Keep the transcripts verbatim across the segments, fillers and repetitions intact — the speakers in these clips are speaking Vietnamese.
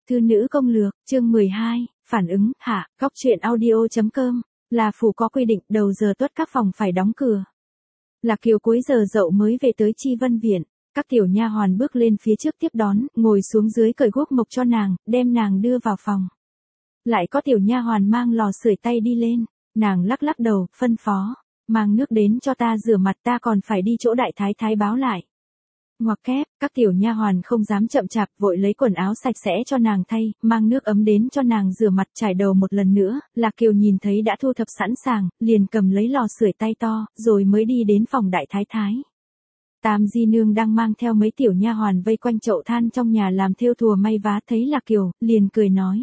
Thư nữ công lược, chương mười hai, phản ứng, hạ, góc truyện audio.com, là phủ có quy định đầu giờ tuất các phòng phải đóng cửa. Lạc Kiều cuối giờ dậu mới về tới Chi Vân Viện, các tiểu nha hoàn bước lên phía trước tiếp đón, ngồi xuống dưới cởi guốc mộc cho nàng, đem nàng đưa vào phòng. Lại có tiểu nha hoàn mang lò sưởi tay đi lên, nàng lắc lắc đầu, phân phó, mang nước đến cho ta rửa mặt, ta còn phải đi chỗ đại thái thái báo lại. Ngoặc kép, các tiểu nha hoàn không dám chậm chạp, vội lấy quần áo sạch sẽ cho nàng thay, mang nước ấm đến cho nàng rửa mặt, trải đầu một lần nữa. Lạc Kiều nhìn thấy đã thu thập sẵn sàng, liền cầm lấy lò sưởi tay to, rồi mới đi đến phòng đại thái thái. Tam di nương đang mang theo mấy tiểu nha hoàn vây quanh chậu than trong nhà làm thêu thùa may vá, thấy Lạc Kiều, liền cười nói: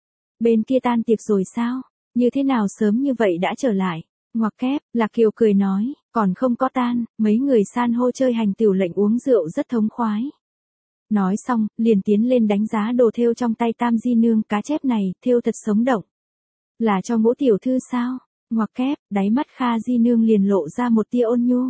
bên kia tan tiệc rồi sao? Như thế nào sớm như vậy đã trở lại? Ngoặc kép, Lạc Kiều cười nói, còn không có tan, mấy người san hô chơi hành tiểu lệnh uống rượu rất thống khoái. Nói xong, liền tiến lên đánh giá đồ thêu trong tay Tam di nương, cá chép này, thêu thật sống động. Là cho Ngũ tiểu thư sao? Ngoặc kép, đáy mắt Kha di nương liền lộ ra một tia ôn nhu.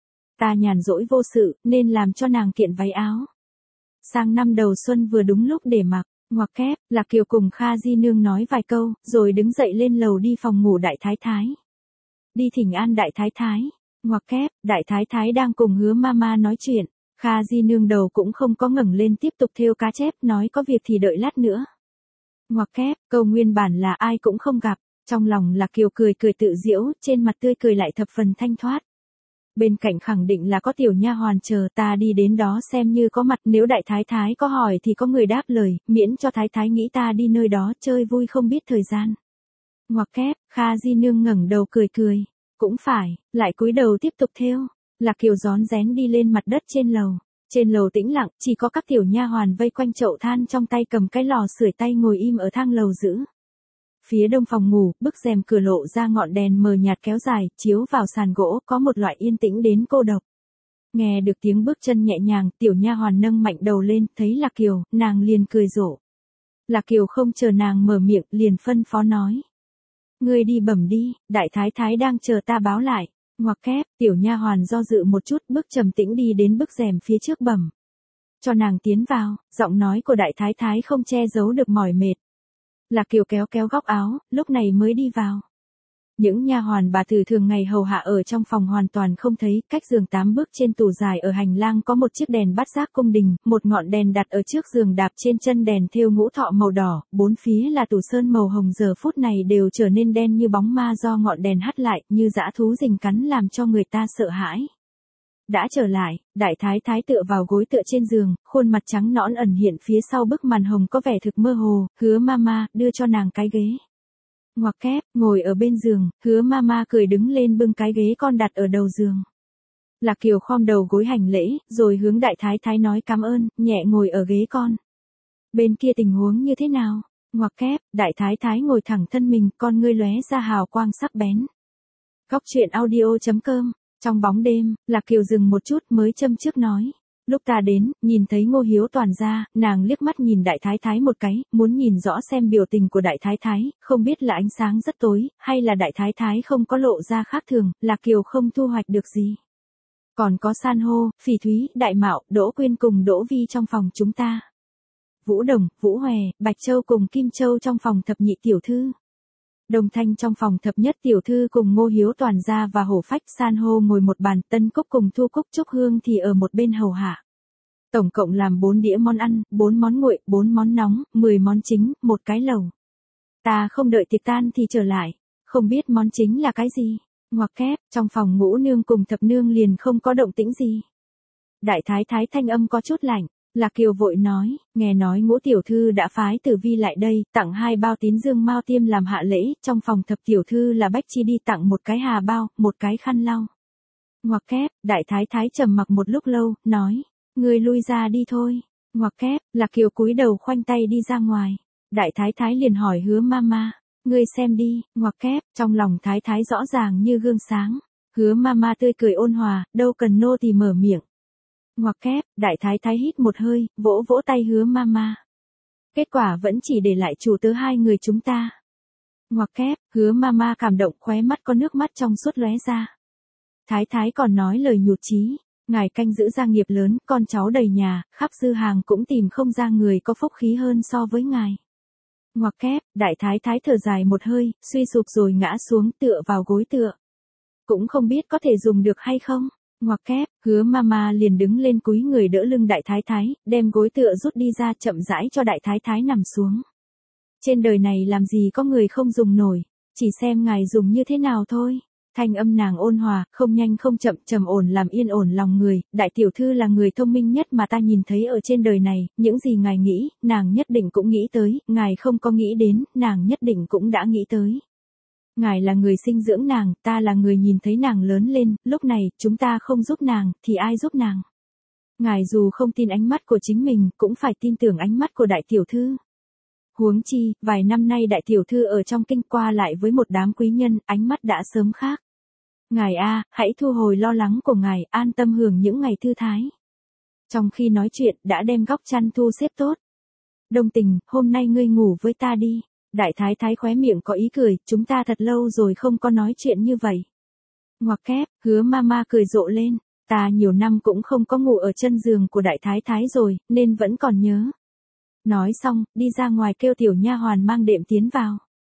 Ta nhàn rỗi vô sự, nên làm cho nàng kiện váy áo. Sang năm đầu xuân vừa đúng lúc để mặc. Ngoặc kép, Lạc Kiều cùng Kha di nương nói vài câu, rồi đứng dậy lên lầu đi phòng ngủ đại thái thái. Đi thỉnh an đại thái thái. Ngoặc kép, đại thái thái đang cùng Hứa Mama nói chuyện. Kha di nương đầu cũng không có ngẩng lên, tiếp tục thêu cá chép, nói có việc thì đợi lát nữa. Ngoặc kép, câu nguyên bản là ai cũng không gặp. Trong lòng Lạc Kiều cười cười tự giễu, trên mặt tươi cười lại thập phần thanh thoát. Bên cạnh khẳng định là có tiểu nha hoàn chờ, ta đi đến đó xem như có mặt, nếu đại thái thái có hỏi thì có người đáp lời, miễn cho thái thái nghĩ ta đi nơi đó chơi vui không biết thời gian. Ngoặc kép, Kha di nương ngẩng đầu cười cười, cũng phải, lại cúi đầu tiếp tục thêu. Lạc Kiều rón rén đi lên mặt đất trên lầu. Trên lầu tĩnh lặng, chỉ có các tiểu nha hoàn vây quanh chậu than trong tay cầm cái lò sưởi tay ngồi im ở thang lầu giữ. Phía đông phòng ngủ, bức rèm cửa lộ ra ngọn đèn mờ nhạt kéo dài, chiếu vào sàn gỗ, có một loại yên tĩnh đến cô độc. Nghe được tiếng bước chân nhẹ nhàng, tiểu nha hoàn nâng mạnh đầu lên, thấy Lạc Kiều, nàng liền cười rộ. Lạc Kiều không chờ nàng mở miệng, liền phân phó nói: ngươi đi bẩm đi, đại thái thái đang chờ ta báo lại. Ngoặc kép, tiểu nha hoàn do dự một chút, bước trầm tĩnh đi đến bức rèm phía trước bẩm. Cho nàng tiến vào, giọng nói của đại thái thái không che giấu được mỏi mệt. Lạc Kiều kéo kéo góc áo, lúc này mới đi vào. Những nha hoàn bà tử thường ngày hầu hạ ở trong phòng hoàn toàn không thấy, cách giường tám bước trên tủ dài ở hành lang có một chiếc đèn bát giác cung đình, một ngọn đèn đặt ở trước giường, đạp trên chân đèn thêu ngũ thọ màu đỏ, bốn phía là tủ sơn màu hồng, giờ phút này đều trở nên đen như bóng ma do ngọn đèn hắt lại, như dã thú rình cắn làm cho người ta sợ hãi. Đã trở lại, đại thái thái tựa vào gối tựa trên giường, khuôn mặt trắng nõn ẩn hiện phía sau bức màn hồng có vẻ thực mơ hồ. Hứa Mama đưa cho nàng cái ghế. Ngoặc kép, ngồi ở bên giường, Hứa Mama cười đứng lên bưng cái ghế con đặt ở đầu giường. Lạc Kiều khom đầu gối hành lễ, rồi hướng đại thái thái nói cảm ơn, nhẹ ngồi ở ghế con. Bên kia tình huống như thế nào? Ngoặc kép, đại thái thái ngồi thẳng thân mình, con ngươi lóe ra hào quang sắc bén. Góc truyện audio.com. Trong bóng đêm, Lạc Kiều dừng một chút mới châm trước nói. Lúc ta đến, nhìn thấy Ngô Hiếu Toàn ra, nàng liếc mắt nhìn đại thái thái một cái, muốn nhìn rõ xem biểu tình của đại thái thái, không biết là ánh sáng rất tối, hay là đại thái thái không có lộ ra khác thường, Lạc Kiều không thu hoạch được gì. Còn có San hô, Phỉ Thúy, Đại Mạo, Đỗ Quyên cùng Đỗ Vi trong phòng chúng ta. Vũ Đồng, Vũ Hòe, Bạch Châu cùng Kim Châu trong phòng thập nhị tiểu thư. Đồng Thanh trong phòng thập nhất tiểu thư cùng Ngô Hiếu Toàn gia và Hổ Phách. San hô ngồi một bàn, Tân Cúc cùng Thu Cúc Trúc Hương thì ở một bên hầu hạ. Tổng cộng làm bốn đĩa món ăn, bốn món nguội, bốn món nóng, mười món chính, một cái lẩu. Ta không đợi tiệc tan thì trở lại, không biết món chính là cái gì. Ngoặc kép, trong phòng Ngũ nương cùng thập nương liền không có động tĩnh gì. Đại thái thái thanh âm có chút lạnh. Lạc Kiều vội nói, nghe nói Ngũ tiểu thư đã phái Tử Vi lại đây, tặng hai bao tín dương mao tiêm làm hạ lễ, trong phòng thập tiểu thư là Bách Chi đi tặng một cái hà bao, một cái khăn lau. Ngoặc kép, đại thái thái trầm mặc một lúc lâu, nói, ngươi lui ra đi thôi. Ngoặc kép, Lạc Kiều cúi đầu khoanh tay đi ra ngoài. Đại thái thái liền hỏi Hứa Mama, ngươi xem đi. Ngoặc kép, trong lòng thái thái rõ ràng như gương sáng. Hứa Mama tươi cười ôn hòa, đâu cần nô tỳ mở miệng. Ngoặc kép, đại thái thái hít một hơi, vỗ vỗ tay Hứa Mama. Kết quả vẫn chỉ để lại chủ tớ hai người chúng ta. Ngoặc kép, Hứa Mama cảm động, khóe mắt có nước mắt trong suốt lóe ra. Thái thái còn nói lời nhụt chí, Ngài canh giữ gia nghiệp lớn, con cháu đầy nhà, khắp dư hàng cũng tìm không ra người có phúc khí hơn so với ngài. Ngoặc kép, đại thái thái thở dài một hơi, suy sụp rồi ngã xuống tựa vào gối tựa. Cũng không biết có thể dùng được hay không. Ngoặc kép, Hứa Mama liền đứng lên cúi người đỡ lưng đại thái thái, đem gối tựa rút đi ra chậm rãi cho đại thái thái nằm xuống. Trên đời này làm gì có người không dùng nổi, chỉ xem ngài dùng như thế nào thôi. Thanh âm nàng ôn hòa, không nhanh không chậm, trầm ổn làm yên ổn lòng người, đại tiểu thư là người thông minh nhất mà ta nhìn thấy ở trên đời này, những gì ngài nghĩ, nàng nhất định cũng nghĩ tới, ngài không có nghĩ đến, nàng nhất định cũng đã nghĩ tới. Ngài là người sinh dưỡng nàng, ta là người nhìn thấy nàng lớn lên, lúc này, chúng ta không giúp nàng, thì ai giúp nàng? Ngài dù không tin ánh mắt của chính mình, cũng phải tin tưởng ánh mắt của đại tiểu thư. Huống chi, vài năm nay đại tiểu thư ở trong kinh qua lại với một đám quý nhân, ánh mắt đã sớm khác. Ngài a, hãy thu hồi lo lắng của ngài, an tâm hưởng những ngày thư thái. Trong khi nói chuyện, đã đem góc chăn thu xếp tốt. Đồng Tình, hôm nay ngươi ngủ với ta đi. Đại thái thái khóe miệng có ý cười, chúng ta thật lâu rồi không có nói chuyện như vậy. Ngoặc kép, Hứa Mama cười rộ lên, ta nhiều năm cũng không có ngủ ở chân giường của đại thái thái rồi, nên vẫn còn nhớ. Nói xong, đi ra ngoài kêu tiểu nha hoàn mang đệm tiến vào.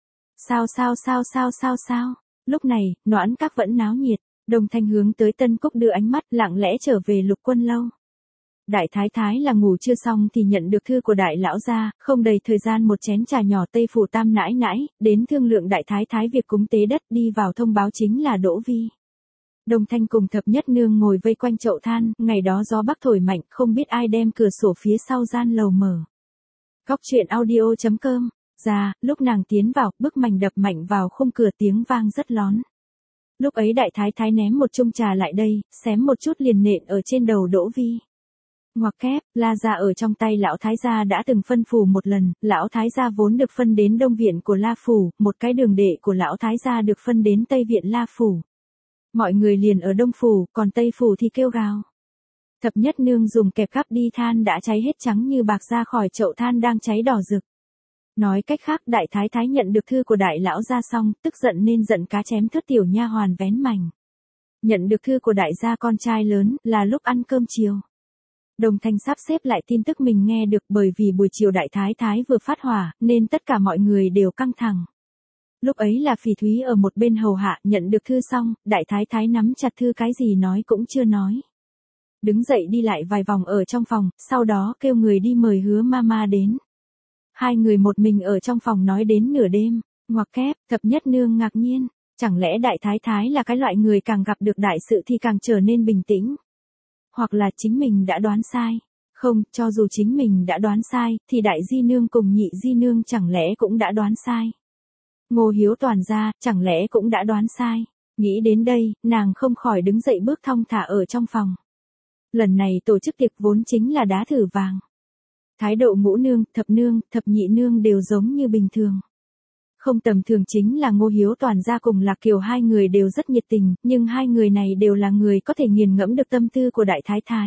Sao sao sao sao sao sao, lúc này, Noãn Các vẫn náo nhiệt, Đồng Thanh hướng tới Tân Cúc đưa ánh mắt lặng lẽ trở về Lục Quân lâu. Đại thái thái là ngủ chưa xong thì nhận được thư của đại lão gia, không đầy thời gian một chén trà nhỏ Tây phủ tam nãi nãi, đến thương lượng đại thái thái việc cúng tế đất, đi vào thông báo chính là Đỗ Vi. Đồng Thanh cùng Thập Nhất Nương ngồi vây quanh chậu than, ngày đó gió bắc thổi mạnh, không biết ai đem cửa sổ phía sau gian lầu mở. Góc truyện audio chấm com, ra, lúc nàng tiến vào, bức mảnh đập mạnh vào khung cửa tiếng vang rất lón. Lúc ấy đại thái thái ném một chung trà lại đây, xém một chút liền nện ở trên đầu Đỗ Vi. Ngoặc kép, La gia ở trong tay lão thái gia đã từng phân phủ một lần, lão thái gia vốn được phân đến đông viện của La phủ, một cái đường đệ của lão thái gia được phân đến tây viện La phủ. Mọi người liền ở đông phủ, còn tây phủ thì kêu gào. Thập Nhất Nương dùng kẹp cắp đi than đã cháy hết trắng như bạc ra khỏi chậu than đang cháy đỏ rực. Nói cách khác, đại thái thái nhận được thư của đại lão gia xong, tức giận nên giận cá chém thớt tiểu nha hoàn vén mảnh. Nhận được thư của đại gia con trai lớn, là lúc ăn cơm chiều. Đồng Thanh sắp xếp lại tin tức mình nghe được, bởi vì buổi chiều đại thái thái vừa phát hỏa, nên tất cả mọi người đều căng thẳng. Lúc ấy là Phỉ Thúy ở một bên hầu hạ, nhận được thư xong, đại thái thái nắm chặt thư cái gì nói cũng chưa nói. Đứng dậy đi lại vài vòng ở trong phòng, sau đó kêu người đi mời Hứa Mama đến. Hai người một mình ở trong phòng nói đến nửa đêm. Ngoặc kép, Thập Nhất Nương ngạc nhiên, chẳng lẽ đại thái thái là cái loại người càng gặp được đại sự thì càng trở nên bình tĩnh? Hoặc là chính mình đã đoán sai? Không, cho dù chính mình đã đoán sai, thì đại di nương cùng nhị di nương chẳng lẽ cũng đã đoán sai? Ngô Hiếu toàn gia, chẳng lẽ cũng đã đoán sai? Nghĩ đến đây, nàng không khỏi đứng dậy bước thong thả ở trong phòng. Lần này tổ chức tiệc vốn chính là đá thử vàng. Thái độ ngũ nương, thập nương, thập nhị nương đều giống như bình thường. Không tầm thường chính là Ngô Hiếu toàn gia cùng Lạc Kiều hai người đều rất nhiệt tình, nhưng hai người này đều là người có thể nghiền ngẫm được tâm tư của đại thái thái.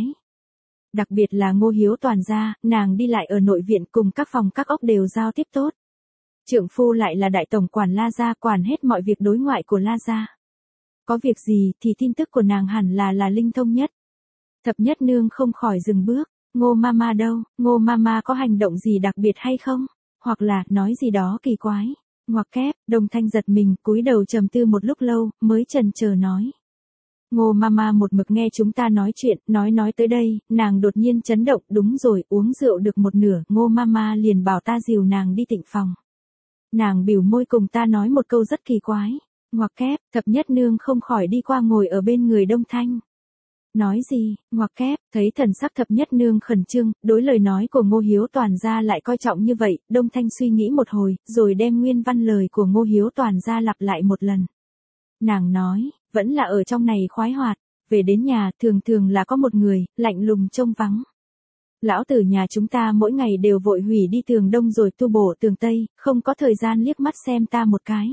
Đặc biệt là Ngô Hiếu toàn gia, nàng đi lại ở nội viện cùng các phòng các ốc đều giao tiếp tốt. Trượng phu lại là đại tổng quản La gia, quản hết mọi việc đối ngoại của La gia. Có việc gì thì tin tức của nàng hẳn là là linh thông nhất. Thập Nhất Nương không khỏi dừng bước. Ngô Mama đâu, Ngô Mama có hành động gì đặc biệt hay không? Hoặc là, nói gì đó kỳ quái. Ngoặc kép, Đồng Thanh giật mình, cúi đầu trầm tư một lúc lâu, mới chần chờ nói. Ngô Mama một mực nghe chúng ta nói chuyện, nói nói tới đây, nàng đột nhiên chấn động, đúng rồi, uống rượu được một nửa, Ngô Mama liền bảo ta dìu nàng đi tịnh phòng. Nàng bỉu môi cùng ta nói một câu rất kỳ quái. Ngoặc kép, Thập Nhất Nương không khỏi đi qua ngồi ở bên người Đông Thanh. Nói gì? Ngoặc kép, thấy thần sắc Thập Nhất Nương khẩn trương, đối lời nói của Ngô Hiếu toàn gia lại coi trọng như vậy, Đông Thanh suy nghĩ một hồi, rồi đem nguyên văn lời của Ngô Hiếu toàn gia lặp lại một lần. Nàng nói, vẫn là ở trong này khoái hoạt, về đến nhà thường thường là có một người, lạnh lùng trông vắng. Lão tử nhà chúng ta mỗi ngày đều vội hủy đi tường đông rồi tu bổ tường tây, không có thời gian liếc mắt xem ta một cái.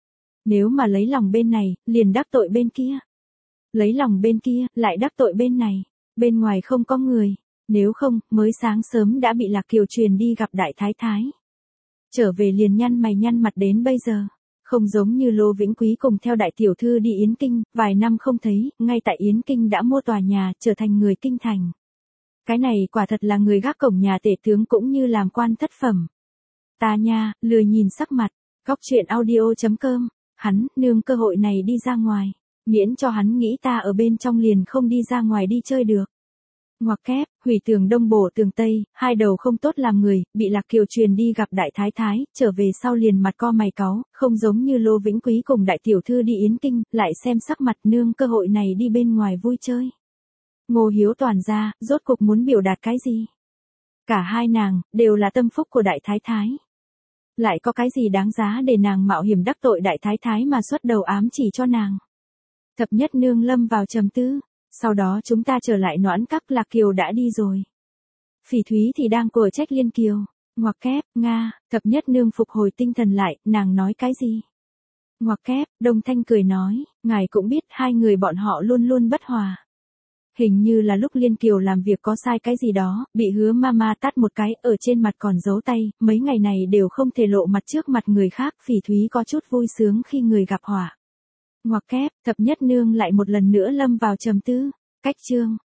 Nếu mà lấy lòng bên này, liền đắc tội bên kia. Lấy lòng bên kia, lại đắc tội bên này. Bên ngoài không có người. Nếu không, mới sáng sớm đã bị Lạc Kiều truyền đi gặp đại thái thái. Trở về liền nhăn mày nhăn mặt đến bây giờ. Không giống như Lô Vĩnh Quý cùng theo đại tiểu thư đi Yến Kinh, vài năm không thấy, ngay tại Yến Kinh đã mua tòa nhà, trở thành người kinh thành. Cái này quả thật là người gác cổng nhà tể tướng cũng như làm quan thất phẩm. Ta nha, lười nhìn sắc mặt, góc chuyện audio chấm com, hắn, nương cơ hội này đi ra ngoài, miễn cho hắn nghĩ ta ở bên trong liền không đi ra ngoài đi chơi được. Ngoặc kép, hủy tường đông bổ tường tây, hai đầu không tốt làm người, bị Lạc Kiều truyền đi gặp đại thái thái, trở về sau liền mặt co mày cáu, không giống như Lô Vĩnh Quý cùng đại tiểu thư đi Yến Kinh, lại xem sắc mặt nương cơ hội này đi bên ngoài vui chơi. Ngô Hiếu toàn ra, rốt cục muốn biểu đạt cái gì? Cả hai nàng, đều là tâm phúc của đại thái thái. Lại có cái gì đáng giá để nàng mạo hiểm đắc tội đại thái thái mà xuất đầu ám chỉ cho nàng? Thập nhất nương lâm vào trầm tư. Sau đó chúng ta trở lại Noãn Các, Lạc Kiều đã đi rồi. Phỉ Thúy thì đang của trách Liên Kiều. Ngoặc kép, Nga, thập nhất nương phục hồi tinh thần lại, nàng nói cái gì? Ngoặc kép, Đông Thanh cười nói, ngài cũng biết hai người bọn họ luôn luôn bất hòa. Hình như là lúc Liên Kiều làm việc có sai cái gì đó, bị Hứa Mama tát một cái, ở trên mặt còn giấu tay, mấy ngày này đều không thể lộ mặt trước mặt người khác, Phỉ Thúy có chút vui sướng khi người gặp họa. Ngoặc kép, thập nhất nương lại một lần nữa lâm vào trầm tư. Cách chương